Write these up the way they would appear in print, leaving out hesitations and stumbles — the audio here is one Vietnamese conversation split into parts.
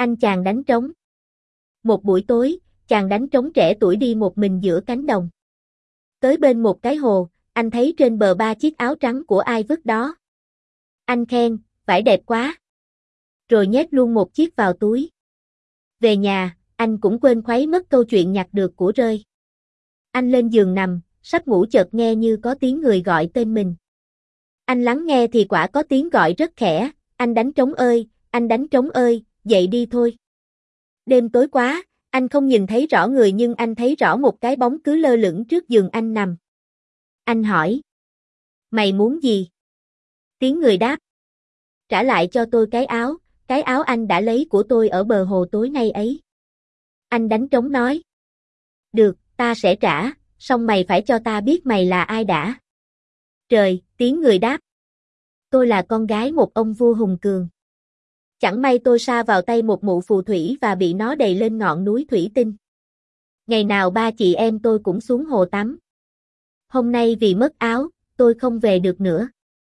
Anh chàng đánh trống. Một buổi tối, chàng đánh trống trẻ tuổi đi một mình giữa cánh đồng. Tới bên một cái hồ, anh thấy trên bờ 3 chiếc áo trắng của ai vứt đó. Anh khen, vải đẹp quá. Rồi nhét luôn một chiếc vào túi. Về nhà, anh cũng quên khuấy mất câu chuyện nhặt được của rơi. Anh lên giường nằm, sắp ngủ chợt nghe như có tiếng người gọi tên mình. Anh lắng nghe thì quả có tiếng gọi rất khẽ, anh đánh trống ơi, anh đánh trống ơi, dậy đi thôi. Đêm tối quá, anh không nhìn thấy rõ người nhưng anh thấy rõ một cái bóng cứ lơ lửng trước giường anh nằm. Anh hỏi. Mày muốn gì? Tiếng người đáp. Trả lại cho tôi cái áo anh đã lấy của tôi ở bờ hồ tối nay ấy. Anh đánh trống nói. Được, ta sẽ trả, song mày phải cho ta biết mày là ai đã. Trời, tiếng người đáp. Tôi là con gái một ông vua hùng cường. Chẳng may tôi sa vào tay một mụ phù thủy và bị nó đày lên ngọn núi thủy tinh. Ngày nào ba chị em tôi cũng xuống hồ tắm. Hôm nay vì mất áo, tôi không về được nữa.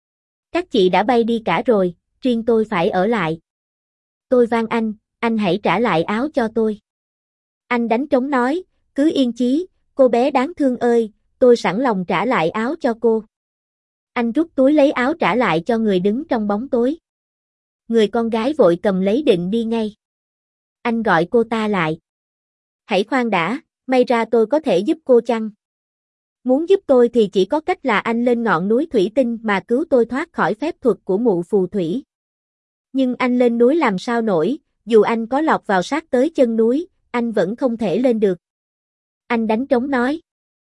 Các chị đã bay đi cả rồi, riêng tôi phải ở lại. Tôi van anh hãy trả lại áo cho tôi. Anh đánh trống nói, cứ yên chí, cô bé đáng thương ơi, tôi sẵn lòng trả lại áo cho cô. Anh rút túi lấy áo trả lại cho người đứng trong bóng tối. Người con gái vội cầm lấy định đi ngay. Anh gọi cô ta lại. Hãy khoan đã, may ra tôi có thể giúp cô chăng? Muốn giúp tôi thì chỉ có cách là anh lên ngọn núi thủy tinh mà cứu tôi thoát khỏi phép thuật của mụ phù thủy. Nhưng anh lên núi làm sao nổi, dù anh có lọt vào sát tới chân núi, anh vẫn không thể lên được. Anh đánh trống nói.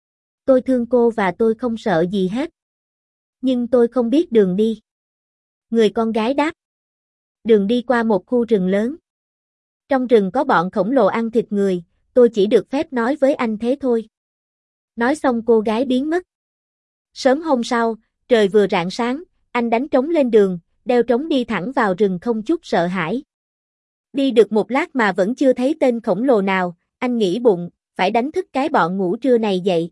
Tôi thương cô và tôi không sợ gì hết. Nhưng tôi không biết đường đi. Người con gái đáp. Đường đi qua một khu rừng lớn. Trong rừng có bọn khổng lồ ăn thịt người, tôi chỉ được phép nói với anh thế thôi. Nói xong cô gái biến mất. Sớm hôm sau, trời vừa rạng sáng, anh đánh trống lên đường, đeo trống đi thẳng vào rừng không chút sợ hãi. Đi được một lát mà vẫn chưa thấy tên khổng lồ nào, anh nghĩ bụng, phải đánh thức cái bọn ngủ trưa này dậy.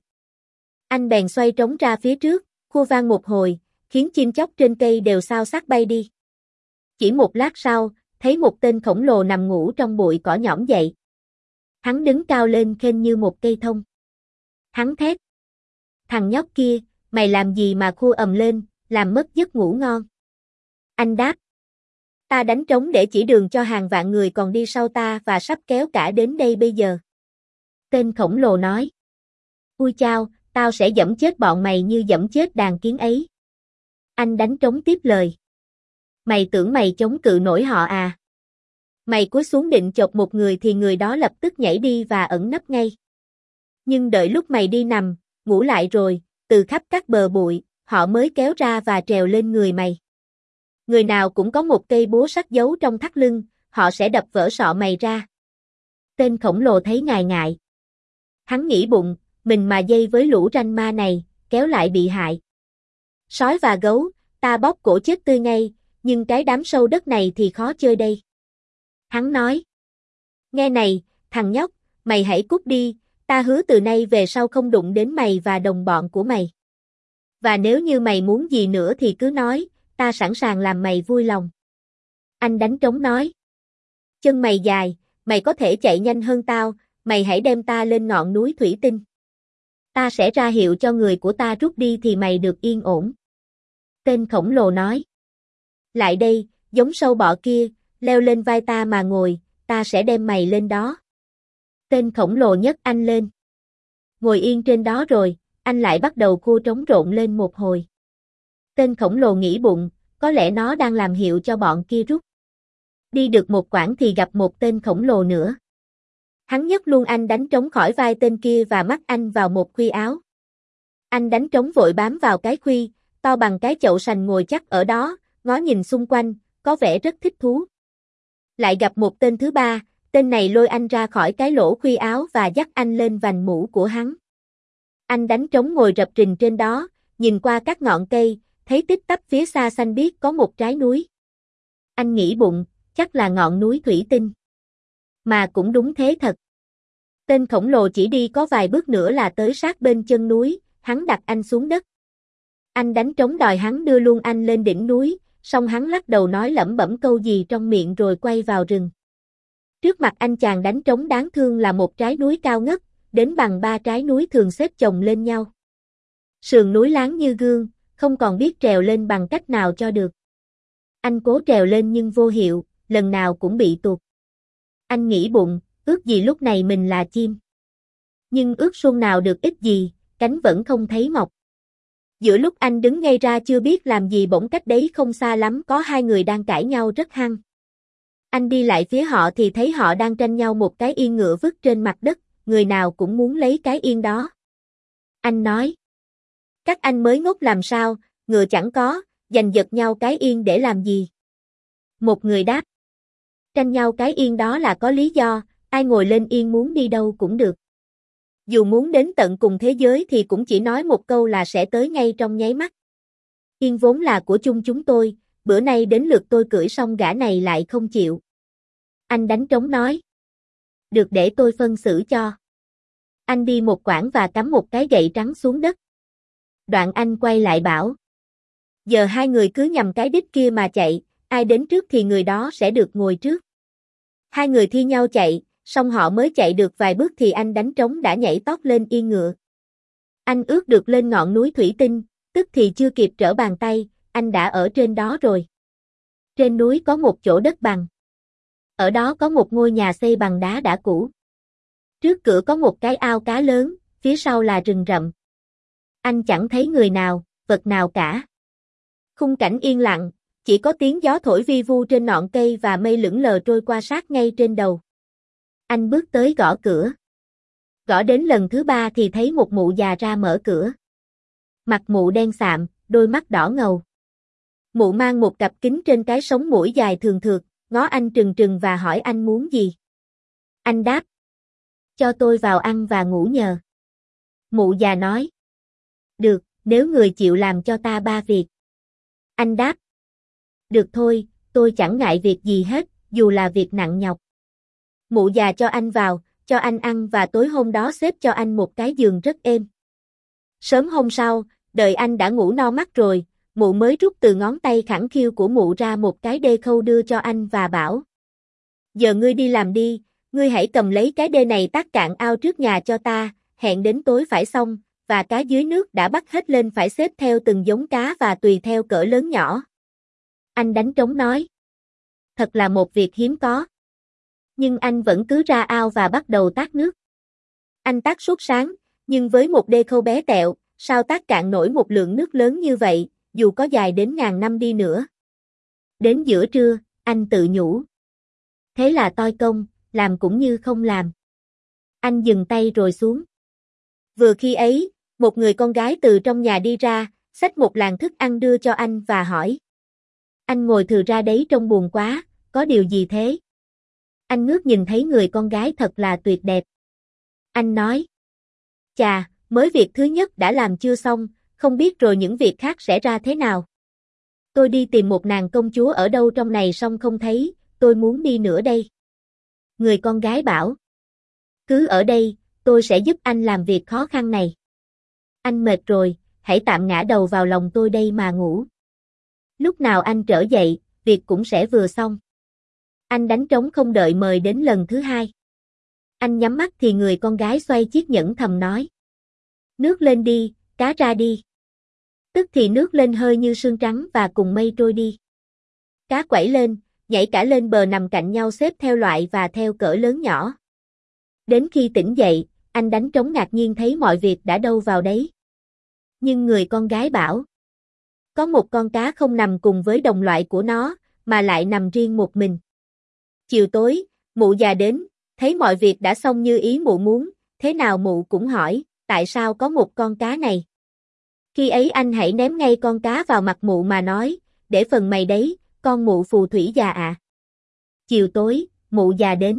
Anh bèn xoay trống ra phía trước, khua vang một hồi, khiến chim chóc trên cây đều xao xác bay đi. Chỉ một lát sau, thấy một tên khổng lồ nằm ngủ trong bụi cỏ nhõm dậy. Hắn đứng cao lên khênh như một cây thông. Hắn thét. Thằng nhóc kia, mày làm gì mà khua ầm lên, làm mất giấc ngủ ngon. Anh đáp. Ta đánh trống để chỉ đường cho hàng vạn người còn đi sau ta và sắp kéo cả đến đây bây giờ. Tên khổng lồ nói. Ui chao, tao sẽ giẫm chết bọn mày như giẫm chết đàn kiến ấy. Anh đánh trống tiếp lời. Mày tưởng mày chống cự nổi họ à? Mày cúi xuống định chộp một người thì người đó lập tức nhảy đi và ẩn nấp ngay. Nhưng đợi lúc mày đi nằm, ngủ lại rồi, từ khắp các bờ bụi, họ mới kéo ra và trèo lên người mày. Người nào cũng có một cây búa sắt giấu trong thắt lưng, họ sẽ đập vỡ sọ mày ra. Tên khổng lồ thấy ngại ngại. Hắn nghĩ bụng, mình mà dây với lũ ranh ma này, kéo lại bị hại. Sói và gấu, ta bóp cổ chết tươi ngay, nhưng cái đám sâu đất này thì khó chơi đây. Hắn nói. Nghe này, thằng nhóc, mày hãy cút đi, ta hứa từ nay về sau không đụng đến mày và đồng bọn của mày. Và nếu như mày muốn gì nữa thì cứ nói, ta sẵn sàng làm mày vui lòng. Anh đánh trống nói. Chân mày dài, mày có thể chạy nhanh hơn tao, mày hãy đem ta lên ngọn núi thủy tinh. Ta sẽ ra hiệu cho người của ta rút đi thì mày được yên ổn. Tên khổng lồ nói. Lại đây, giống sâu bọ kia, leo lên vai ta mà ngồi, ta sẽ đem mày lên đó. Tên khổng lồ nhấc anh lên. Ngồi yên trên đó rồi, anh lại bắt đầu khua trống rộn lên một hồi. Tên khổng lồ nghĩ bụng, có lẽ nó đang làm hiệu cho bọn kia rút. Đi được một quãng thì gặp một tên khổng lồ nữa. Hắn nhấc luôn anh đánh trống khỏi vai tên kia và mắc anh vào một khuy áo. Anh đánh trống vội bám vào cái khuy, to bằng cái chậu sành ngồi chắc ở đó, ngó nhìn xung quanh, có vẻ rất thích thú. Lại gặp một tên thứ ba, tên này lôi anh ra khỏi cái lỗ khuy áo và dắt anh lên vành mũ của hắn. Anh đánh trống ngồi rập rình trên đó, nhìn qua các ngọn cây, thấy tít tắp phía xa xanh biếc có một trái núi. Anh nghĩ bụng, chắc là ngọn núi thủy tinh. Mà cũng đúng thế thật. Tên khổng lồ chỉ đi có vài bước nữa là tới sát bên chân núi, hắn đặt anh xuống đất. Anh đánh trống đòi hắn đưa luôn anh lên đỉnh núi, xong hắn lắc đầu nói lẩm bẩm câu gì trong miệng rồi quay vào rừng. Trước mặt anh chàng đánh trống đáng thương là một trái núi cao ngất, đến bằng 3 trái núi thường xếp chồng lên nhau. Sườn núi láng như gương, không còn biết trèo lên bằng cách nào cho được. Anh cố trèo lên nhưng vô hiệu, lần nào cũng bị tuột. Anh nghĩ bụng, ước gì lúc này mình là chim. Nhưng ước xuông nào được ích gì, cánh vẫn không thấy mọc. Giữa lúc anh đứng ngây ra chưa biết làm gì bỗng cách đấy không xa lắm có hai người đang cãi nhau rất hăng. Anh đi lại phía họ thì thấy họ đang tranh nhau một cái yên ngựa vứt trên mặt đất, người nào cũng muốn lấy cái yên đó. Anh nói, các anh mới ngốc làm sao, ngựa chẳng có, giành giật nhau cái yên để làm gì? Một người đáp, tranh nhau cái yên đó là có lý do, ai ngồi lên yên muốn đi đâu cũng được. Dù muốn đến tận cùng thế giới thì cũng chỉ nói một câu là sẽ tới ngay trong nháy mắt. Yên vốn là của chung chúng tôi, bữa nay đến lượt tôi cưỡi xong gã này lại không chịu. Anh đánh trống nói, được để tôi phân xử cho. Anh đi một quãng và cắm một cái gậy trắng xuống đất. Đoạn anh quay lại bảo, giờ hai người cứ nhằm cái đích kia mà chạy, ai đến trước thì người đó sẽ được ngồi trước. Hai người thi nhau chạy, xong họ mới chạy được vài bước thì anh đánh trống đã nhảy tót lên yên ngựa. Anh ước được lên ngọn núi thủy tinh, tức thì chưa kịp trở bàn tay, anh đã ở trên đó rồi. Trên núi có một chỗ đất bằng. Ở đó có một ngôi nhà xây bằng đá đã cũ. Trước cửa có một cái ao cá lớn, phía sau là rừng rậm. Anh chẳng thấy người nào, vật nào cả. Khung cảnh yên lặng, chỉ có tiếng gió thổi vi vu trên ngọn cây và mây lững lờ trôi qua sát ngay trên đầu. Anh bước tới gõ cửa. Gõ đến lần thứ 3 thì thấy một mụ già ra mở cửa. Mặt mụ đen sạm, đôi mắt đỏ ngầu. Mụ mang một cặp kính trên cái sống mũi dài thường thượt, ngó anh trừng trừng và hỏi anh muốn gì. Anh đáp, cho tôi vào ăn và ngủ nhờ. Mụ già nói, được, nếu người chịu làm cho ta 3 việc. Anh đáp, được thôi, tôi chẳng ngại việc gì hết, dù là việc nặng nhọc. Mụ già cho anh vào, cho anh ăn và tối hôm đó xếp cho anh một cái giường rất êm. Sớm hôm sau, đợi anh đã ngủ no mắt rồi, mụ mới rút từ ngón tay khẳng khiu của mụ ra một cái đê khâu đưa cho anh và bảo, giờ ngươi đi làm đi, ngươi hãy cầm lấy cái đê này tát cạn ao trước nhà cho ta, hẹn đến tối phải xong, và cá dưới nước đã bắt hết lên phải xếp theo từng giống cá và tùy theo cỡ lớn nhỏ. Anh đánh trống nói, thật là một việc hiếm có. Nhưng anh vẫn cứ ra ao và bắt đầu tát nước. Anh tát suốt sáng, nhưng với một đê khâu bé tẹo, sao tát cạn nổi một lượng nước lớn như vậy, dù có dài đến ngàn năm đi nữa. Đến giữa trưa, anh tự nhủ. Thế là toi công, làm cũng như không làm. Anh dừng tay rồi xuống. Vừa khi ấy, một người con gái từ trong nhà đi ra, xách một làng thức ăn đưa cho anh và hỏi. Anh ngồi thừ ra đấy trông buồn quá, có điều gì thế? Anh ngước nhìn thấy người con gái thật là tuyệt đẹp. Anh nói. Chà, mới việc thứ nhất đã làm chưa xong, không biết rồi những việc khác sẽ ra thế nào. Tôi đi tìm một nàng công chúa ở đâu trong này xong không thấy, tôi muốn đi nữa đây. Người con gái bảo. Cứ ở đây, tôi sẽ giúp anh làm việc khó khăn này. Anh mệt rồi, hãy tạm ngã đầu vào lòng tôi đây mà ngủ. Lúc nào anh trở dậy, việc cũng sẽ vừa xong. Anh đánh trống không đợi mời đến lần thứ 2. Anh nhắm mắt thì người con gái xoay chiếc nhẫn thầm nói. Nước lên đi, cá ra đi. Tức thì nước lên hơi như sương trắng và cùng mây trôi đi. Cá quẩy lên, nhảy cả lên bờ nằm cạnh nhau xếp theo loại và theo cỡ lớn nhỏ. Đến khi tỉnh dậy, anh đánh trống ngạc nhiên thấy mọi việc đã đâu vào đấy. Nhưng người con gái bảo. Có một con cá không nằm cùng với đồng loại của nó, mà lại nằm riêng một mình. Chiều tối, mụ già đến, thấy mọi việc đã xong như ý mụ muốn, thế nào mụ cũng hỏi, tại sao có một con cá này? Khi ấy anh hãy ném ngay con cá vào mặt mụ mà nói, để phần mày đấy, con mụ phù thủy già à. Chiều tối, mụ già đến.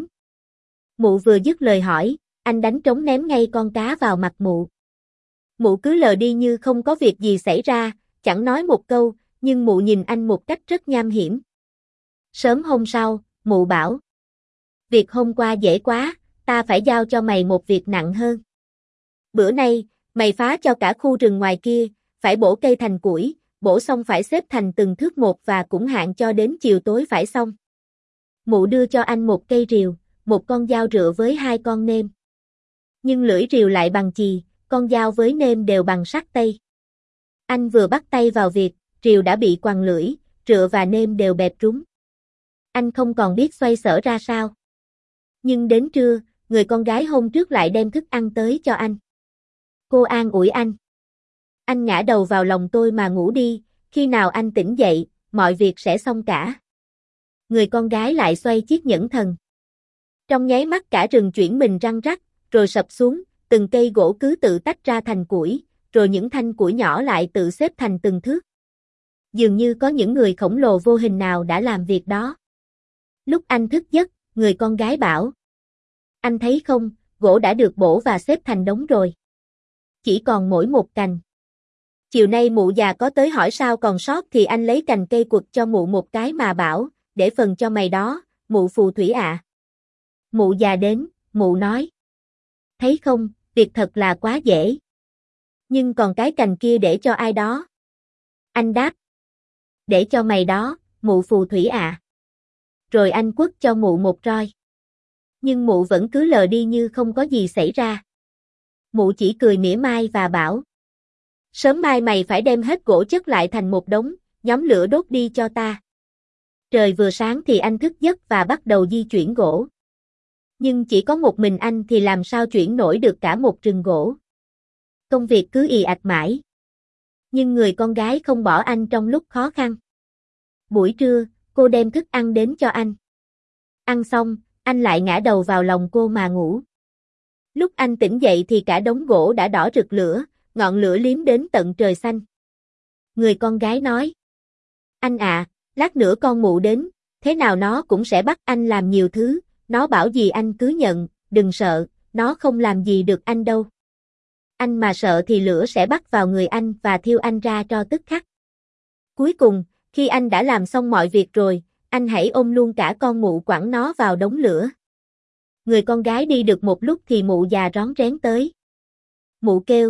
Mụ vừa dứt lời hỏi, anh đánh trống ném ngay con cá vào mặt mụ. Mụ cứ lờ đi như không có việc gì xảy ra, chẳng nói một câu, nhưng mụ nhìn anh một cách rất nham hiểm. Sớm hôm sau, mụ bảo. Việc hôm qua dễ quá, ta phải giao cho mày một việc nặng hơn. Bữa nay, mày phá cho cả khu rừng ngoài kia, phải bổ cây thành củi, bổ xong phải xếp thành từng thước một và cũng hạn cho đến chiều tối phải xong. Mụ đưa cho anh một cây rìu, một con dao rựa với 2 con nêm. Nhưng lưỡi rìu lại bằng chì, con dao với nêm đều bằng sắt tây. Anh vừa bắt tay vào việc, rìu đã bị quằn lưỡi, rựa và nêm đều bẹp rúng. Anh không còn biết xoay sở ra sao. Nhưng đến trưa, người con gái hôm trước lại đem thức ăn tới cho anh. Cô an ủi anh. Anh ngã đầu vào lòng tôi mà ngủ đi, khi nào anh tỉnh dậy, mọi việc sẽ xong cả. Người con gái lại xoay chiếc nhẫn thần. Trong nháy mắt cả rừng chuyển mình răng rắc, rồi sập xuống, từng cây gỗ cứ tự tách ra thành củi, rồi những thanh củi nhỏ lại tự xếp thành từng thước. Dường như có những người khổng lồ vô hình nào đã làm việc đó. Lúc anh thức giấc, người con gái bảo. Anh thấy không, gỗ đã được bổ và xếp thành đống rồi. Chỉ còn mỗi một cành. Chiều nay mụ già có tới hỏi sao còn sót thì anh lấy cành cây quật cho mụ một cái mà bảo, để phần cho mày đó, mụ phù thủy ạ. Mụ già đến, mụ nói. Thấy không, việc thật là quá dễ. Nhưng còn cái cành kia để cho ai đó? Anh đáp. Để cho mày đó, mụ phù thủy ạ. Rồi anh quất cho mụ một roi. Nhưng mụ vẫn cứ lờ đi như không có gì xảy ra. Mụ chỉ cười mỉa mai và bảo. Sớm mai mày phải đem hết gỗ chất lại thành một đống, nhóm lửa đốt đi cho ta. Trời vừa sáng thì anh thức giấc và bắt đầu di chuyển gỗ. Nhưng chỉ có một mình anh thì làm sao chuyển nổi được cả một rừng gỗ. Công việc cứ ì ạch mãi. Nhưng người con gái không bỏ anh trong lúc khó khăn. Buổi trưa, cô đem thức ăn đến cho anh. Ăn xong, anh lại ngã đầu vào lòng cô mà ngủ. Lúc anh tỉnh dậy thì cả đống gỗ đã đỏ rực lửa, ngọn lửa liếm đến tận trời xanh. Người con gái nói. Anh ạ, lát nữa con mụ đến, thế nào nó cũng sẽ bắt anh làm nhiều thứ, nó bảo gì anh cứ nhận, đừng sợ, nó không làm gì được anh đâu. Anh mà sợ thì lửa sẽ bắt vào người anh và thiêu anh ra tro tức khắc. Cuối cùng, khi anh đã làm xong mọi việc rồi, anh hãy ôm luôn cả con mụ quẳng nó vào đống lửa. Người con gái đi được một lúc thì mụ già rón rén tới. Mụ kêu.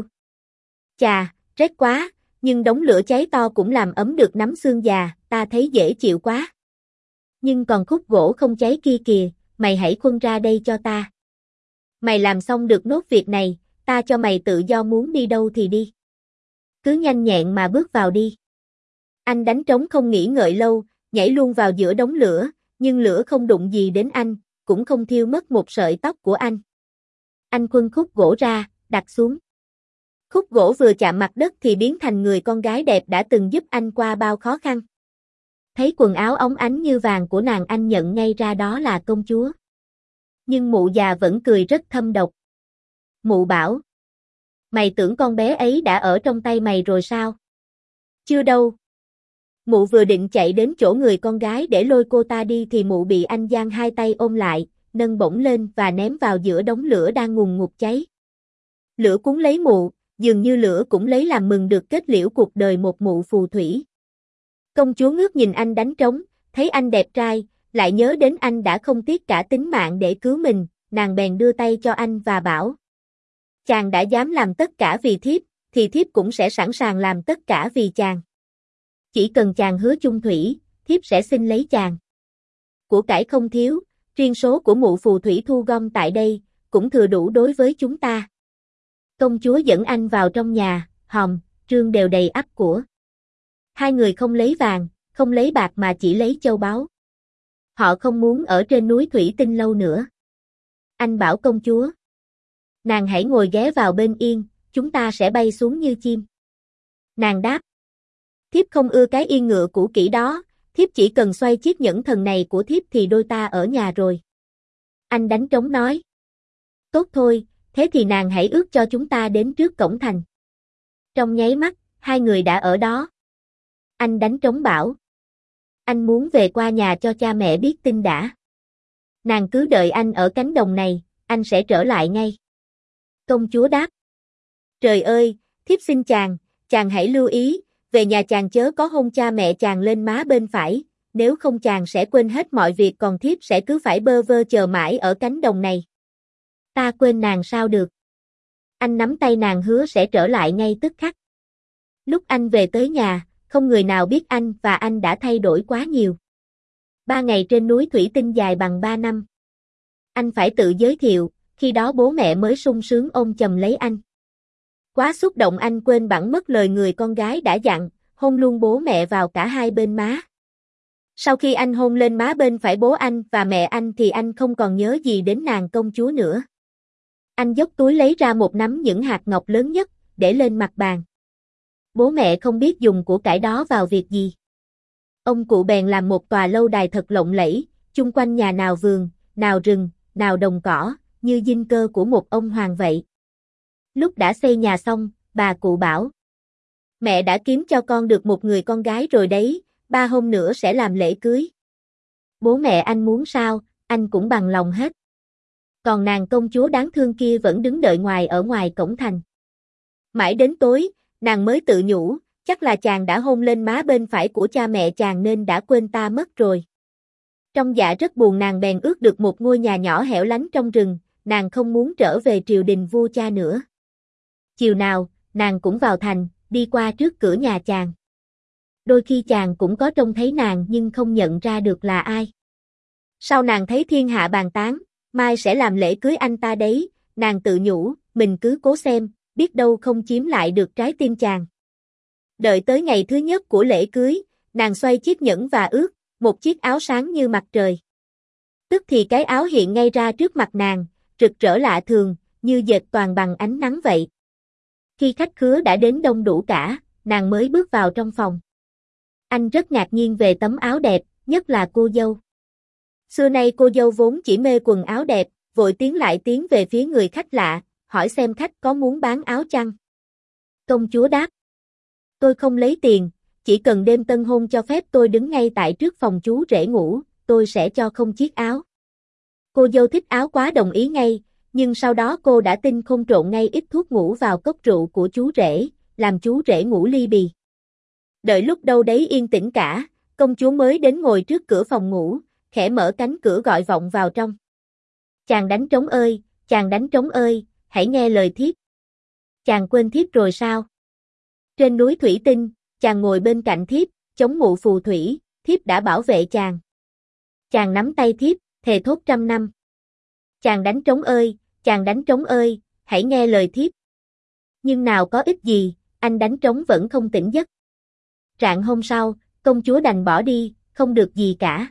Chà, rét quá, nhưng đống lửa cháy to cũng làm ấm được nắm xương già, ta thấy dễ chịu quá. Nhưng còn khúc gỗ không cháy kia kìa, mày hãy khuân ra đây cho ta. Mày làm xong được nốt việc này, ta cho mày tự do muốn đi đâu thì đi. Cứ nhanh nhẹn mà bước vào đi. Anh đánh trống không nghĩ ngợi lâu, nhảy luôn vào giữa đống lửa, nhưng lửa không đụng gì đến anh, cũng không thiêu mất một sợi tóc của anh. Anh khuân khúc gỗ ra, đặt xuống. Khúc gỗ vừa chạm mặt đất thì biến thành người con gái đẹp đã từng giúp anh qua bao khó khăn. Thấy quần áo óng ánh như vàng của nàng anh nhận ngay ra đó là công chúa. Nhưng mụ già vẫn cười rất thâm độc. Mụ bảo. Mày tưởng con bé ấy đã ở trong tay mày rồi sao? Chưa đâu. Mụ vừa định chạy đến chỗ người con gái để lôi cô ta đi thì mụ bị anh giang hai tay ôm lại, nâng bổng lên và ném vào giữa đống lửa đang ngùn ngụt cháy. Lửa cuốn lấy mụ, dường như lửa cũng lấy làm mừng được kết liễu cuộc đời một mụ phù thủy. Công chúa ngước nhìn anh đánh trống, thấy anh đẹp trai, lại nhớ đến anh đã không tiếc cả tính mạng để cứu mình, nàng bèn đưa tay cho anh và bảo. Chàng đã dám làm tất cả vì thiếp, thì thiếp cũng sẽ sẵn sàng làm tất cả vì chàng. Chỉ cần chàng hứa chung thủy, thiếp sẽ xin lấy chàng. Của cải không thiếu, riêng số của mụ phù thủy thu gom tại đây, cũng thừa đủ đối với chúng ta. Công chúa dẫn anh vào trong nhà, hòm, trương đều đầy ắp của. Hai người không lấy vàng, không lấy bạc mà chỉ lấy châu báu. Họ không muốn ở trên núi thủy tinh lâu nữa. Anh bảo công chúa. Nàng hãy ngồi ghé vào bên yên, chúng ta sẽ bay xuống như chim. Nàng đáp. Thiếp không ưa cái yên ngựa cũ kỹ đó, thiếp chỉ cần xoay chiếc nhẫn thần này của thiếp thì đôi ta ở nhà rồi. Anh đánh trống nói. Tốt thôi, thế thì nàng hãy ước cho chúng ta đến trước cổng thành. Trong nháy mắt, hai người đã ở đó. Anh đánh trống bảo. Anh muốn về qua nhà cho cha mẹ biết tin đã. Nàng cứ đợi anh ở cánh đồng này, anh sẽ trở lại ngay. Công chúa đáp. Trời ơi, thiếp xin chàng hãy lưu ý, về nhà chàng chớ có hôn cha mẹ chàng lên má bên phải, nếu không chàng sẽ quên hết mọi việc còn thiếp sẽ cứ phải bơ vơ chờ mãi ở cánh đồng này. Ta quên nàng sao được. Anh nắm tay nàng hứa sẽ trở lại ngay tức khắc. Lúc anh về tới nhà, không người nào biết anh và anh đã thay đổi quá nhiều. 3 ngày trên núi thủy tinh dài bằng 3 năm. anh phải tự giới thiệu, khi đó bố mẹ mới sung sướng ôm chầm lấy anh. Quá xúc động anh quên bẵng mất lời người con gái đã dặn, hôn luôn bố mẹ vào cả hai bên má. Sau khi anh hôn lên má bên phải bố anh và mẹ anh thì anh không còn nhớ gì đến nàng công chúa nữa. Anh dốc túi lấy ra một nắm những hạt ngọc lớn nhất, để lên mặt bàn. Bố mẹ không biết dùng của cải đó vào việc gì. Ông cụ bèn làm một tòa lâu đài thật lộng lẫy, chung quanh nhà nào vườn, nào rừng, nào đồng cỏ, như dinh cơ của một ông hoàng vậy. Lúc đã xây nhà xong, bà cụ bảo: mẹ đã kiếm cho con được một người con gái rồi đấy, 3 hôm nữa sẽ làm lễ cưới. Bố mẹ anh muốn sao, anh cũng bằng lòng hết. Còn nàng công chúa đáng thương kia vẫn đứng đợi ở ngoài cổng thành. Mãi đến tối, nàng mới tự nhủ, chắc là chàng đã hôn lên má bên phải của cha mẹ chàng nên đã quên ta mất rồi. Trong dạ rất buồn, nàng bèn ước được một ngôi nhà nhỏ hẻo lánh trong rừng, nàng không muốn trở về triều đình vua cha nữa. Chiều nào, nàng cũng vào thành, đi qua trước cửa nhà chàng. Đôi khi chàng cũng có trông thấy nàng nhưng không nhận ra được là ai. Sau nàng thấy thiên hạ bàn tán, mai sẽ làm lễ cưới anh ta đấy, nàng tự nhủ, mình cứ cố xem, biết đâu không chiếm lại được trái tim chàng. Đợi tới ngày thứ nhất của lễ cưới, nàng xoay chiếc nhẫn và ước, một chiếc áo sáng như mặt trời. Tức thì cái áo hiện ngay ra trước mặt nàng, rực rỡ lạ thường, như dệt toàn bằng ánh nắng vậy. Khi khách khứa đã đến đông đủ cả, nàng mới bước vào trong phòng. Anh rất ngạc nhiên về tấm áo đẹp, nhất là cô dâu. Xưa nay cô dâu vốn chỉ mê quần áo đẹp, vội tiến về phía người khách lạ, hỏi xem khách có muốn bán áo chăng. Công chúa đáp: tôi không lấy tiền, chỉ cần đêm tân hôn cho phép tôi đứng ngay tại trước phòng chú rể ngủ, tôi sẽ cho không chiếc áo. Cô dâu thích áo quá đồng ý ngay, nhưng sau đó cô đã tinh khôn trộn ngay ít thuốc ngủ vào cốc rượu của chú rể, làm chú rể ngủ li bì. Đợi lúc đâu đấy yên tĩnh cả, công chúa mới đến ngồi trước cửa phòng ngủ, khẽ mở cánh cửa gọi vọng vào trong. Chàng đánh trống ơi, chàng đánh trống ơi, hãy nghe lời thiếp. Chàng quên thiếp rồi sao? Trên núi thủy tinh, chàng ngồi bên cạnh thiếp, chống ngụ phù thủy, thiếp đã bảo vệ chàng. Chàng nắm tay thiếp, thề thốt 100 năm. Chàng đánh trống ơi, chàng đánh trống ơi, hãy nghe lời thiếp. Nhưng nào có ích gì, anh đánh trống vẫn không tỉnh giấc. Rạng hôm sau, công chúa đành bỏ đi, không được gì cả.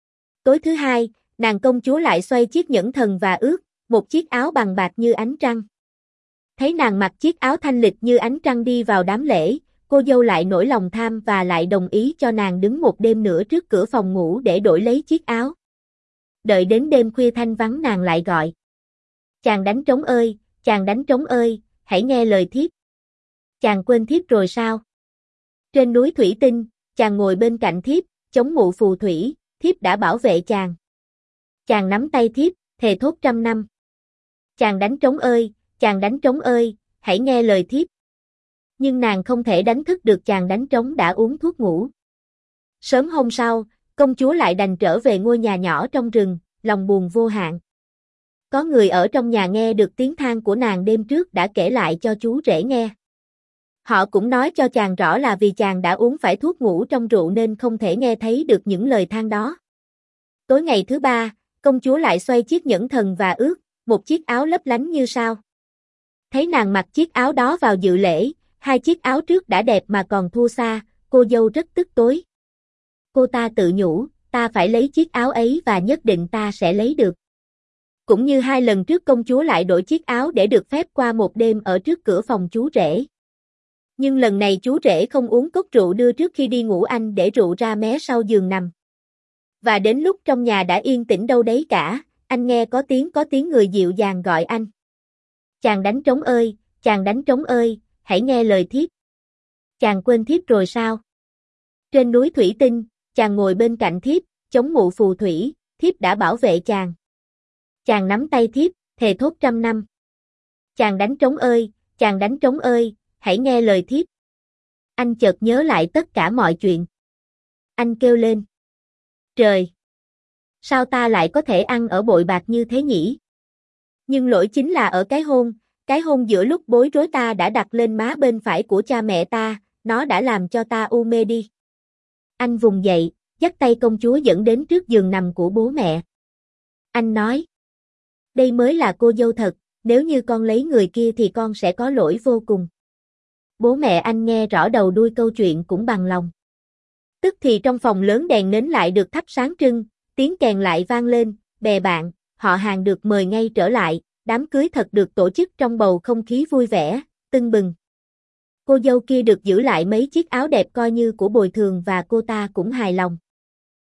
Tối thứ hai, nàng công chúa lại xoay chiếc nhẫn thần và ước, một chiếc áo bằng bạc như ánh trăng. Thấy nàng mặc chiếc áo thanh lịch như ánh trăng đi vào đám lễ, cô dâu lại nổi lòng tham và lại đồng ý cho nàng đứng một đêm nữa trước cửa phòng ngủ để đổi lấy chiếc áo. Đợi đến đêm khuya thanh vắng, nàng lại gọi: chàng đánh trống ơi, chàng đánh trống ơi, hãy nghe lời thiếp. Chàng quên thiếp rồi sao? Trên núi thủy tinh, chàng ngồi bên cạnh thiếp, chống ngụ phù thủy, thiếp đã bảo vệ chàng. Chàng nắm tay thiếp, thề thốt 100 năm. Chàng đánh trống ơi, chàng đánh trống ơi, hãy nghe lời thiếp. Nhưng nàng không thể đánh thức được chàng đánh trống đã uống thuốc ngủ. Sớm hôm sau, công chúa lại đành trở về ngôi nhà nhỏ trong rừng, lòng buồn vô hạn. Có người ở trong nhà nghe được tiếng than của nàng đêm trước đã kể lại cho chú rể nghe. Họ cũng nói cho chàng rõ là vì chàng đã uống phải thuốc ngủ trong rượu nên không thể nghe thấy được những lời than đó. Tối ngày thứ ba, công chúa lại xoay chiếc nhẫn thần và ước, một chiếc áo lấp lánh như sao. Thấy nàng mặc chiếc áo đó vào dự lễ, 2 chiếc áo trước đã đẹp mà còn thua xa, cô dâu rất tức tối. Cô ta tự nhủ, ta phải lấy chiếc áo ấy và nhất định ta sẽ lấy được. Cũng như 2 lần trước, công chúa lại đổi chiếc áo để được phép qua một đêm ở trước cửa phòng chú rể. Nhưng lần này chú rể không uống cốc rượu đưa trước khi đi ngủ, anh để rượu ra mé sau giường nằm. Và đến lúc trong nhà đã yên tĩnh đâu đấy cả, anh nghe có tiếng người dịu dàng gọi anh. Chàng đánh trống ơi, chàng đánh trống ơi, hãy nghe lời thiếp. Chàng quên thiếp rồi sao? Trên núi thủy tinh, chàng ngồi bên cạnh thiếp, chống ngụ phù thủy, thiếp đã bảo vệ chàng. Chàng nắm tay thiếp, thề thốt 100 năm. Chàng đánh trống ơi, chàng đánh trống ơi, hãy nghe lời thiếp. Anh chợt nhớ lại tất cả mọi chuyện. Anh kêu lên: trời! Sao ta lại có thể ăn ở bội bạc như thế nhỉ? Nhưng lỗi chính là ở cái hôn giữa lúc bối rối ta đã đặt lên má bên phải của cha mẹ ta, nó đã làm cho ta u mê đi. Anh vùng dậy, dắt tay công chúa dẫn đến trước giường nằm của bố mẹ. Anh nói: Đây mới là cô dâu thật, nếu như con lấy người kia thì con sẽ có lỗi vô cùng. Bố mẹ anh nghe rõ đầu đuôi câu chuyện cũng bằng lòng. Tức thì trong phòng lớn đèn nến lại được thắp sáng trưng, tiếng kèn lại vang lên, bè bạn, họ hàng được mời ngay trở lại, đám cưới thật được tổ chức trong bầu không khí vui vẻ, tưng bừng. Cô dâu kia được giữ lại mấy chiếc áo đẹp coi như của bồi thường và cô ta cũng hài lòng.